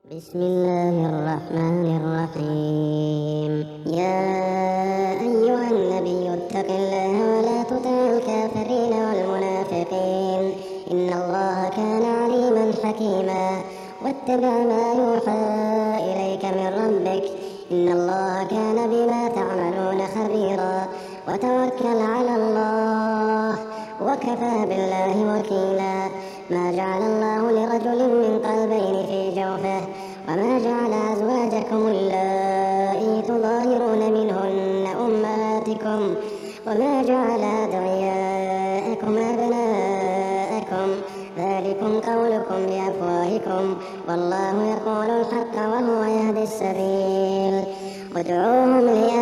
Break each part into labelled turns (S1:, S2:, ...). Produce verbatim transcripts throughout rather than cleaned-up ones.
S1: بسم الله الرحمن الرحيم. يا أيها النبي اتق الله ولا تطع الكافرين والمنافقين إن الله كان عليما حكيما. واتبع ما يوحى إليك من ربك إن الله كان بما تعملون خبيرا. وتوكل على الله وكفى بالله وكيلا. ما جعل الله لرجل من قلبين في جوفه وما جعل أزواجكم اللائي تظاهرون منهن أمهاتكم وما جعل أدعياءكم أبناءكم ذلكم قولكم بأفواهكم والله يقول الحق وهو يهدي السبيل. ادعوهم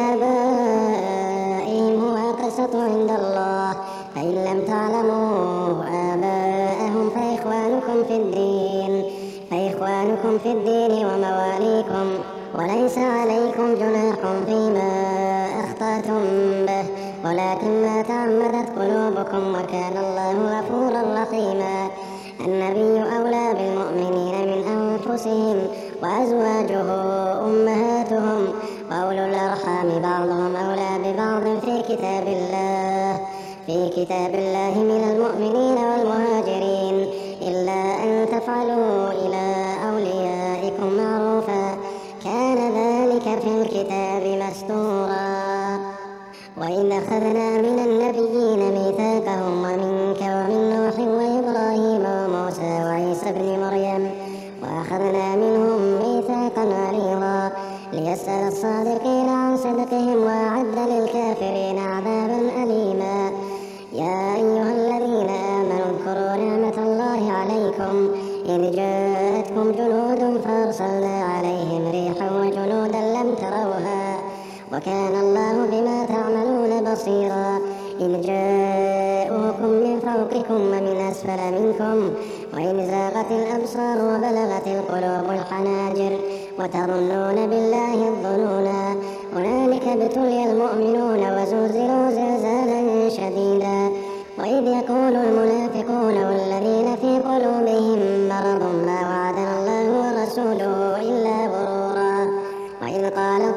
S1: لآبائهم هو أقسط عند الله فإن لم تعلموا آباءهم فإخوانكم في الدين فإخوانكم في الدين ومواليكم وليس عليكم جناح فيما أخطأتم به ولكن ما تعمدت قلوبكم وكان الله غفورا رحيما. النبي أولى بالمؤمنين من أنفسهم وأزواجه أمهاتهم وأولو الأرحام بعضهم أولى ببعض في كتاب الله في كتاب الله من المؤمنين والمهاجرين إلا أن تفعلوا إلى أوليائكم معروفا كان ذلك في الكتاب مسطورا. وإن أخذنا من النبيين ميثاقهم ومنك ومن نوح وإبراهيم وموسى وعيسى ابن مريم وأخذنا منهم ميثاقا غليظا ليسأل الصادقين عن صدقهم وأعد للكافرين عذابا أليما. يا أيها الذين آمنوا اذكروا نعمة الله عليكم إذ جاءتكم جنود فأرسلنا عليهم ريحا وجنودا لم تروها وكان الله بما تعملون بصيرا. إذ جاءوكم من فوقكم ومن أسفل منكم وإن زاغت الأبصار وبلغت القلوب الحناجر وتظنون بالله الظنونا هنالك ابتلي المؤمنون وزلزلوا زلزالا شديدا. وإذ يقول المنافقون والذين في قلوبهم مرض ما وعدنا الله ورسوله إلا غرورا. وإذ قالت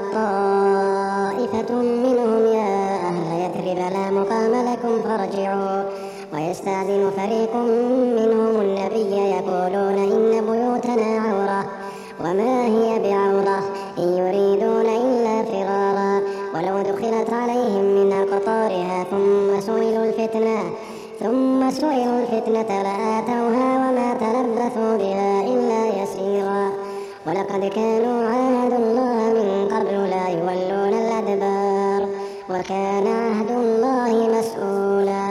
S1: طائفة منهم يا أهل يثرب لا مقام لكم فارجعوا ويستأذن فريق منهم النبي يقولون إن بيوتنا عورة وما هي بعورة إن يريدون إلا فرارا. ولو دخلت عليهم من أقطارها ثم سئلوا الفتنة ثم سئلوا الفتنة لآتوها وما تلبثوا بها إلا يسيرا. ولقد كانوا عاهدوا الله من قبل لا يولون الأدبار وكان عهد الله مسؤولا.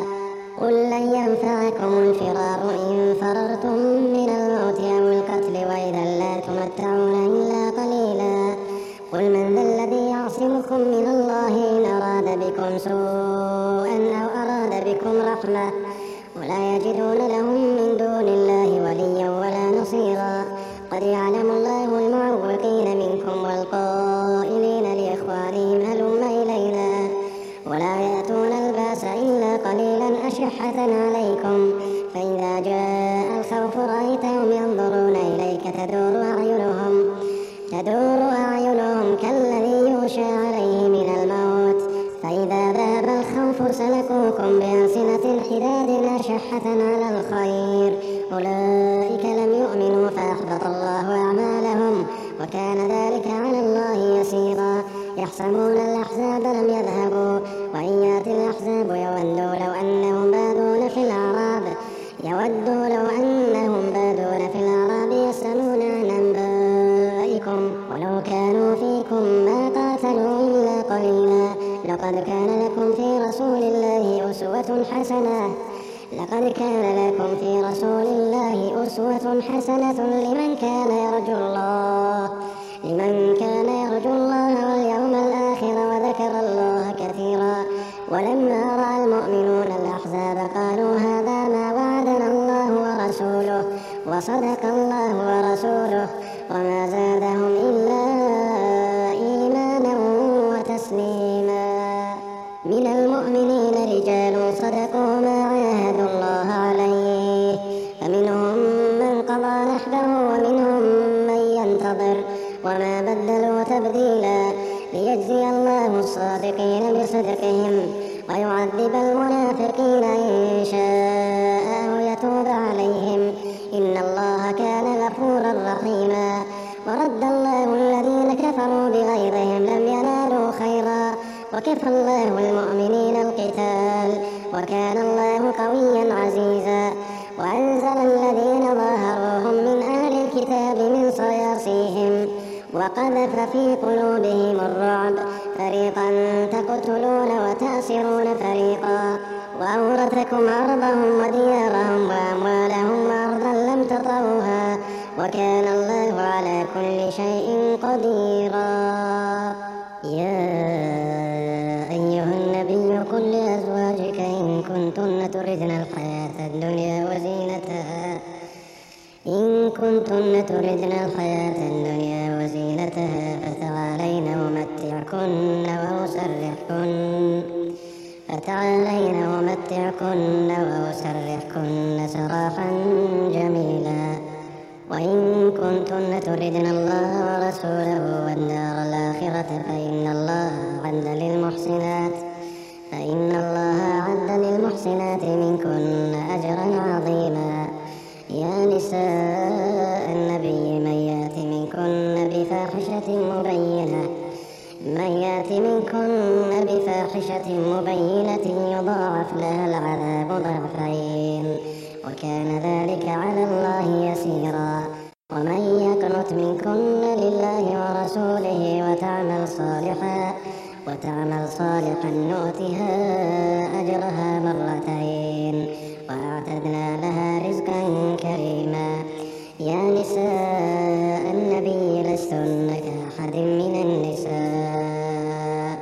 S1: قل لن ينفعكم الفرار إن فررتم من الموت أو القتل وإذا لا تمتعون إلا قليلا. قل من ذا الذي يعصمكم من الله إن أراد بكم سوءا أو أراد بكم رحمة ولا يجدون لهم من دون الله وليا ولا نصيرا. قد يعلم الله المعوقين منكم والقائلين لإخوانهم هلم إلينا ولا يأتون الباس إلا قليلا أشحة عليكم فإذا جاء الخوف رأيتهم ينظرون إليك تدور أعينهم تدور أعينهم كالذي يغشى عليه من الموت فإذا ذهب الخوف سلكوكم بألسنة حداد أشحة على الخير أولئك لم يؤمنوا فأحبط الله أعمالهم وكان ذلك على الله يسيرا. يحسبون الأحزاب لم يذهبوا وإن يأتي الأحزاب يودوا لو أنهم بادون في الأعراب يودوا لو أنهم بادون في الأعراب يسألون عن أنبائكم ولو كانوا فيكم ما قاتلوا إلا قليلا. لقد كان لكم في رسول الله أسوة حسنة لقد كان لكم في رسول الله أسوة حسنة لمن كان يرجو الله لمن كان يرجو الله واليوم الآخر وذكر الله كثيرا. ولما رأى المؤمنون الأحزاب قالوا هذا ما وعدنا الله ورسوله وصدق الله ورسوله وما زادهم إلا إيمانا وتسليما. من المؤمنين رجال صدقوا ما عاهدوا الله عليه فمنهم من قضى نحبه ومنهم من فانتظر وما بدلوا تبديلا ليجزي الله الصادقين بصدقهم ويعذب المنافقين إن شاء أو يتوب عليهم إن الله كان غفورا رحيما. ورد الله الذين كفروا بغيظهم لم ينالوا خيرا وكفى الله المؤمنين القتال وكان الله قويا عزيزا. وأنزل الذين ظاهروهم من أهل الكتاب من صياصيهم وقذف في قلوبهم الرعب فريقا تقتلون وتأسرون فريقا وأورثكم أرضهم وديارهم وأموالهم وأرضا لم تطئوها وكان الله على كل شيء قديرا. يا أيها النبي قل لأزواجك إن كنتن تردن الحياة الدنيا وزينتها إن كنتن تردن الحياة الدنيا وزينتها فتعالين أمتعكن وأسرحكن فتعالين أمتعكن وأسرحكن سراحا جميلا. وإن كنتن تردن الله ورسوله والدار الآخرة فإن الله أعد للمحسنات فإن الله أعد للمحسنات منكن أجرا عظيما. يا نساء النبي من يأت منكن بفاحشة مبينة من يأت منكن بفاحشة مبينة يضاعف لها العذاب ضعفين وكان ذلك على الله يسيرا. ومن يقنت منكن لله ورسوله وتعمل صالحا وتعمل صالحا نؤتها أجرها مرتين وأعتدنا لها رزقا كريما. يا نساء النبي لستن كأحد من النساء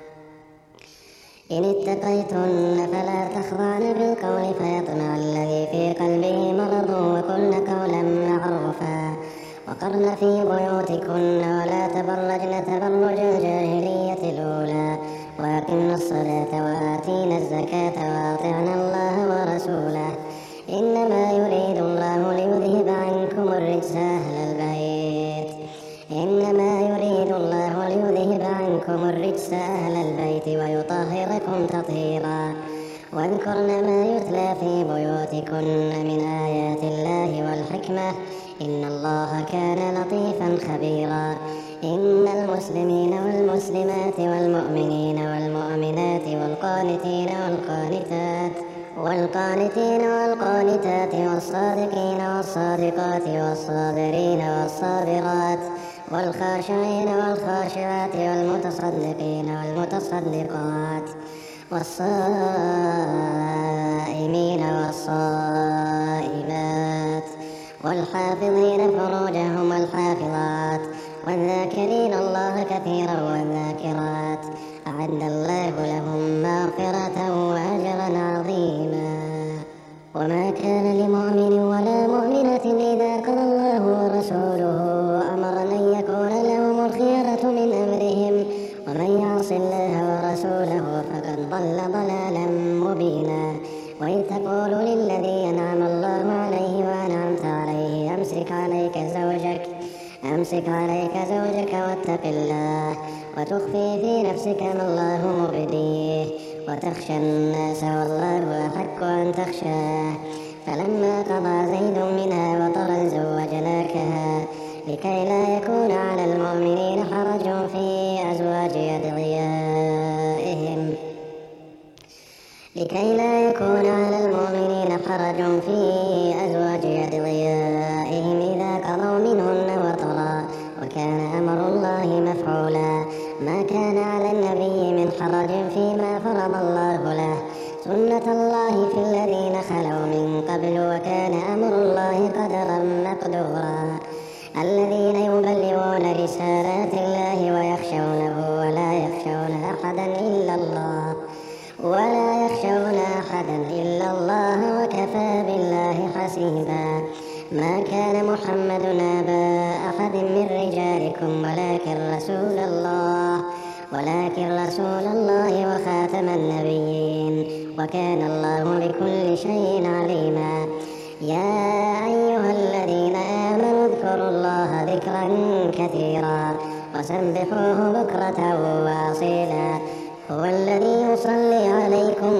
S1: إن اتقيتن فلا تخضعن بالقول فيطمع الذي في قلبه مرض وقلن قولا معروفا وقرن في بيوتكن ولا تبرجن تبرج الجاهلية الأولى وأقمن الصلاة وآتينا الزكاة وأطعنا الله ورسوله إنما يريد الله ليذهب عنكم الرجس أهل البيت إنما يريد الله ليذهب عنكم الرجس أهل البيت ويطهركم تطهيرا. واذكرن ما يتلى في بيوتكن من آيات الله والحكمة إن الله كان لطيفا خبيرا. إن المسلمين والمسلمات والمؤمنين والمؤمنات والقانتين والقانتات والقانتين والقانتات والصادقين والصادقات والصابرين والصابرات والخاشعين والخاشعات والمتصدقين والمتصدقات والصائمين والصائمات والحافظين فروجهم والحافظات والذاكرين الله كثيرا والذاكرات أعد الله لهم مغفرة وأجرا عظيما. وما كان لمؤمن ولا مؤمنة إذا قضى الله ورسوله أمرا أن يكون لهم الخيرة من أمرهم ومن يعص الله ورسوله فقد ضل ضلالا مبينا. وإذ تقول للذي أنعم الله عليه وأنعمت عليه أمسك عليك زوجك أمسك عليك زوجك واتق الله وتخفي في نفسك ما الله مبديه وتخشى الناس والله أحق أن تخشاه فلما قضى زيد منها وطرا زوجناكها لكي لا يكون على المؤمنين حرج في أزواج أدعيائهم لكي لا يكون على المؤمنين حرج في أزواج أدعيائهم إذا قضوا منهن وطرا وكان أمر الله مفعولا. ما كان على النبي من حرج فيما فرض الله له سنة الله في الذين خلوا من قبل وكان أمر الله قدرا مقدورا. الذين يبلغون رسالات الله ويخشونه ولا يخشون أحدا إلا الله ولا يخشون أحدا إلا الله وكفى بالله حسيبا. ما كان محمد أبا أحد من رجالكم ولكن رسول الله ولكن رسول الله وخاتم النبيين وكان الله بكل شيء عليما. يا أيها الذين آمنوا اذكروا واذكروا الله ذكرا كثيرا وسبحوه بكرة وأصيلا. هو الذي يصلي عليكم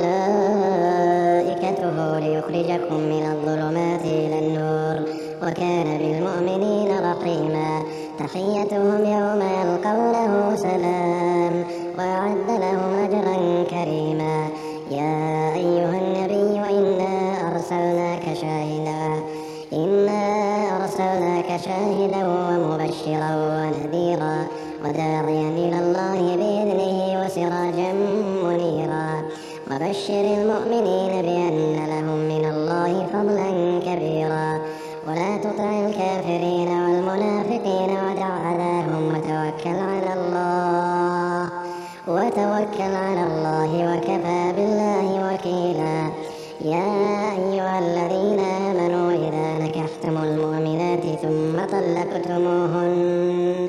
S1: وملائكته ليخرجكم من الظلمات إلى النور وكان بالمؤمنين رحيما. تحيتهم يوم يلقونه سلام وأعد لهم أجرا كريما. يا أيها النبي إنا أرسلناك شاهدا إنا أرسلناك شاهدا ومبشرا ونذيرا وداعيا إلى الله بإذنه وسراجا منيرا. وبشر المؤمنين بأن لهم من الله فضلا كبيرا. ولا تطع الكافرين والمنافقين ودع أذاهم وتوكل على الله وتوكل على الله وكفى بالله وكيلا. يا أيها الذين آمنوا إذا نكحتم المؤمنات ثم طلقتموهن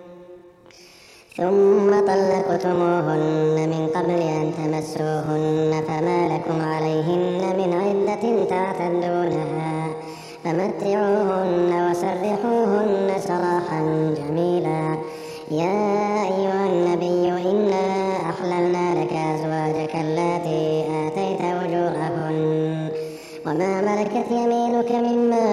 S1: ثم طلقتموهن من قبل أن تمسوهن فما لكم عليهن من عدة تعتدونها فمتعوهن وسرحوهن سراحا جميلا. يا أيها النبي إنا أحللنا لك أزواجك اللاتي آتيت أجورهن وما ملكت يمينك مما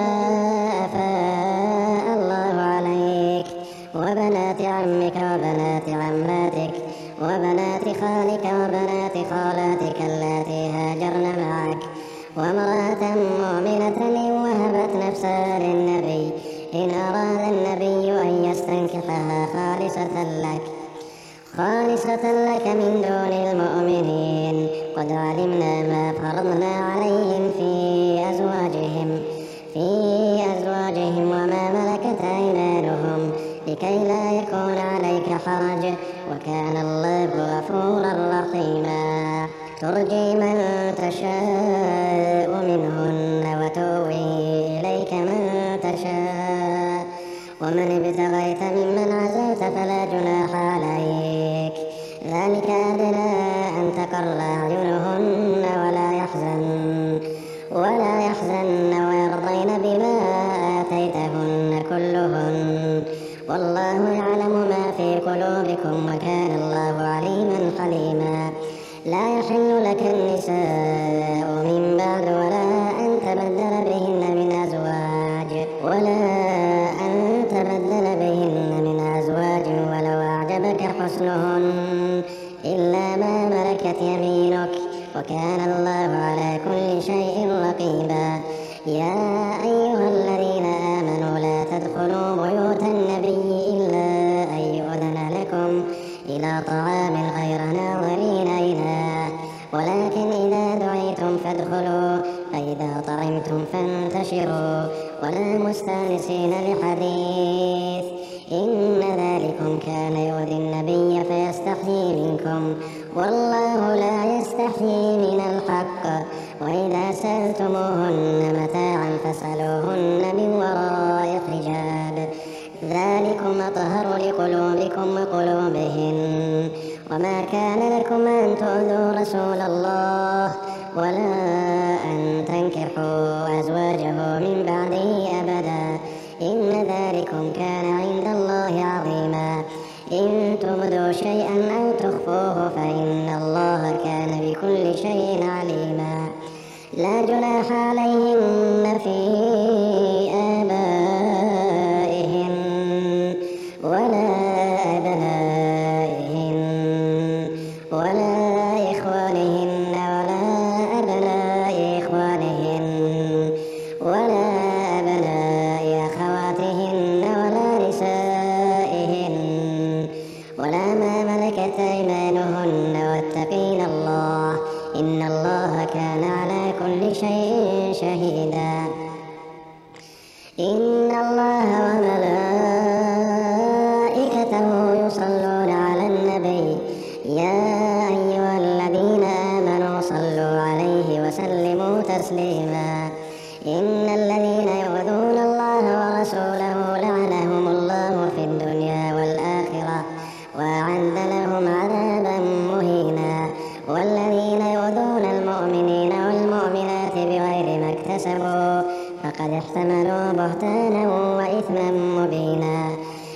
S1: أفاء الله عليك وبنات عمك وبنات عماتك وبنات خالك وبنات خالاتك اللاتي هاجرن معك وامرأة مؤمنة إن وهبت نفسها للنبي إن أراد النبي أن يستنكحها خالصة لك خالصة لك من دون المؤمنين. قد علمنا ما فرضنا عليهم في أزواجهم في أزواجهم وما ملكت أيمانهم لكي لا يكون عليك حرج وكان الله غفورا رحيما. ترجي من تشاء منهن وتؤوي إليك من تشاء ومن ابتغيت ممن عزلت فلا جناح عليك. ذلك أدنى أن تقر أعينهن ولا يحزن ولا يحزن ويرضين بما آتيتهن كلهن والله يعلم ما في قلوبكم وكان الله عليما حليما. لا يحل لك النساء من بعد ولا أن تبدل بهن من أزواج ولا أن تبدل بهن من أزواج ولو أعجبك حسنهن إلا ما ملكت يمينك وكان الله على كل شيء رقيبا. يا أيها الذين آمنوا لا تدخلوا بيوت النبي إلا أن يؤذن لكم إلى طعام غير ناظرين إناه ولكن إذا دعيتم فادخلوا فإذا طعمتم فانتشروا ولا مستانسين لحديث إن ذلكم كان يؤذي النبي فيستحيي منكم والله لا يستحيي من الحق. وإذا سألتموهن متاعا فاسألوهن من وراء حجاب ذلكم أطهر لقلوبكم وقلوبهن. وما كان لكم أن تؤذوا رسول الله ولا أن تنكحوا أزواجه من بعده أبدا إن ذلكم كان عند الله عظيما. إن تبدوا شيئا أو تخفوه فإن الله كان بكل شيء عليما. لا جناح عليهن في آبائهن ولا أبنائهن ولا إخوانهن ولا أبناء إخوانهن ولا أبناء أخواتهن ولا نسائهن ولا ما ملكت أيمانهن واتقين الله إن الله كان على كل شيء شهيدا. إن الله وملائكته يصلون على النبي يا أيها الذين آمنوا صلوا عليه وسلموا تسليما. إن الذين يؤذون الله ورسوله لعنهم الله في الدنيا والآخرة وأعد لهم عذابا مهينا. والذين يؤذون المؤمنين والمؤمنات بغير ما اكتسبوا فقد احتملوا بهتانا وإثما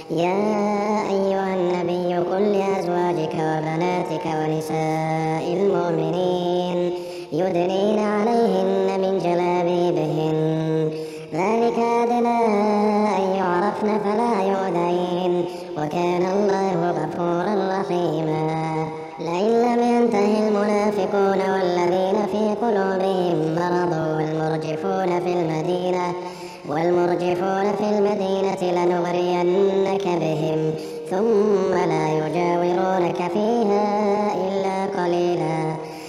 S1: يا أيها النبي قل لأزواجك وبناتك ونساء المؤمنين يدنين عليهن من جلابيبهن ذلك أدنى أن يعرفن فلا يؤذين وكان الله غفورا رحيما. لئن لم ينته المنافقون والذين في قلوبهم مرض والمرجفون في المدينة والمرجفون في المدينة لنغرينك بهم ثم لا يجاورونك فيها إلا قليلا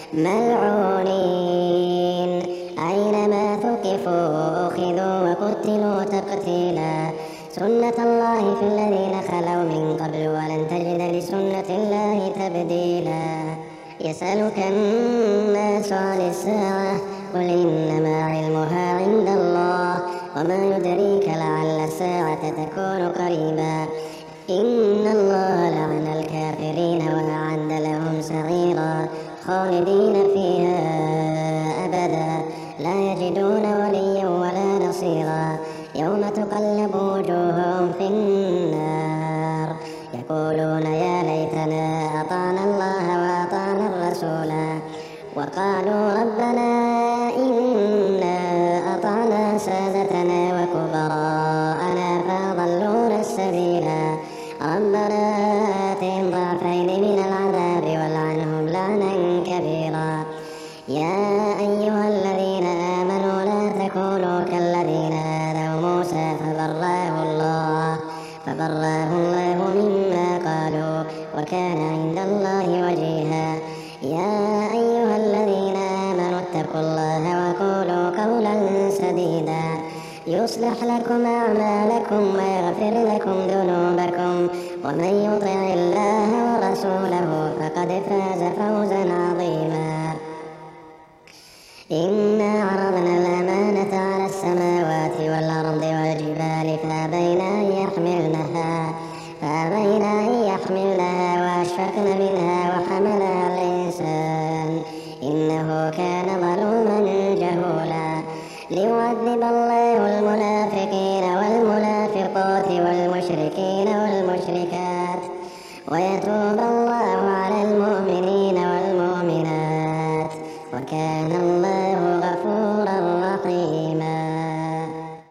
S1: ملعونين أينما ثقفوا أخذوا وقتلوا تقتيلا سنة الله في الذين خلوا من قبل ولن تجد لسنة الله تبديلا. يسألك الناس عن الساعة قل إنما علمها عند الله وما يدريك لعل الساعة تكون قريبا. إن الله لعن الكافرين وأعد لهم سعيرا خالدين فيها أبدا لا يجدون وليا ولا نصيرا. يوم تقلب وجوههم في النار يقولون يا ليتنا أطعنا الله وأطعنا الرسولا وقالوا ربنا إنا أطعنا سادتنا وكبراءنا فأضلونا السبيلا ربنا آتهم ضعفين من العذاب والعنهم لعنا كبيرا. يا أيها الذين آمنوا لا تكونوا كالذين آذوا موسى فبراه الله فبراه الله مما قالوا وكان عند الله وجيها. يا أيها الذين آمنوا اتقوا الله وقولوا قولا سديدا يصلح لكم أعمالكم ويغفر لكم ذنوبكم ومن يطع الله ورسوله فقد فاز فوزا عظيما. إنا عرضنا الأمانة على السماوات والأرض والجبال فأبين أن يحملنها فأبين أن يحملنها وأشفقن منها وحملها الإنسان إنه كان ظلوما جهولا. ليعذب الله المنافقين والمنافقات والمشركين والمشركات ويتوب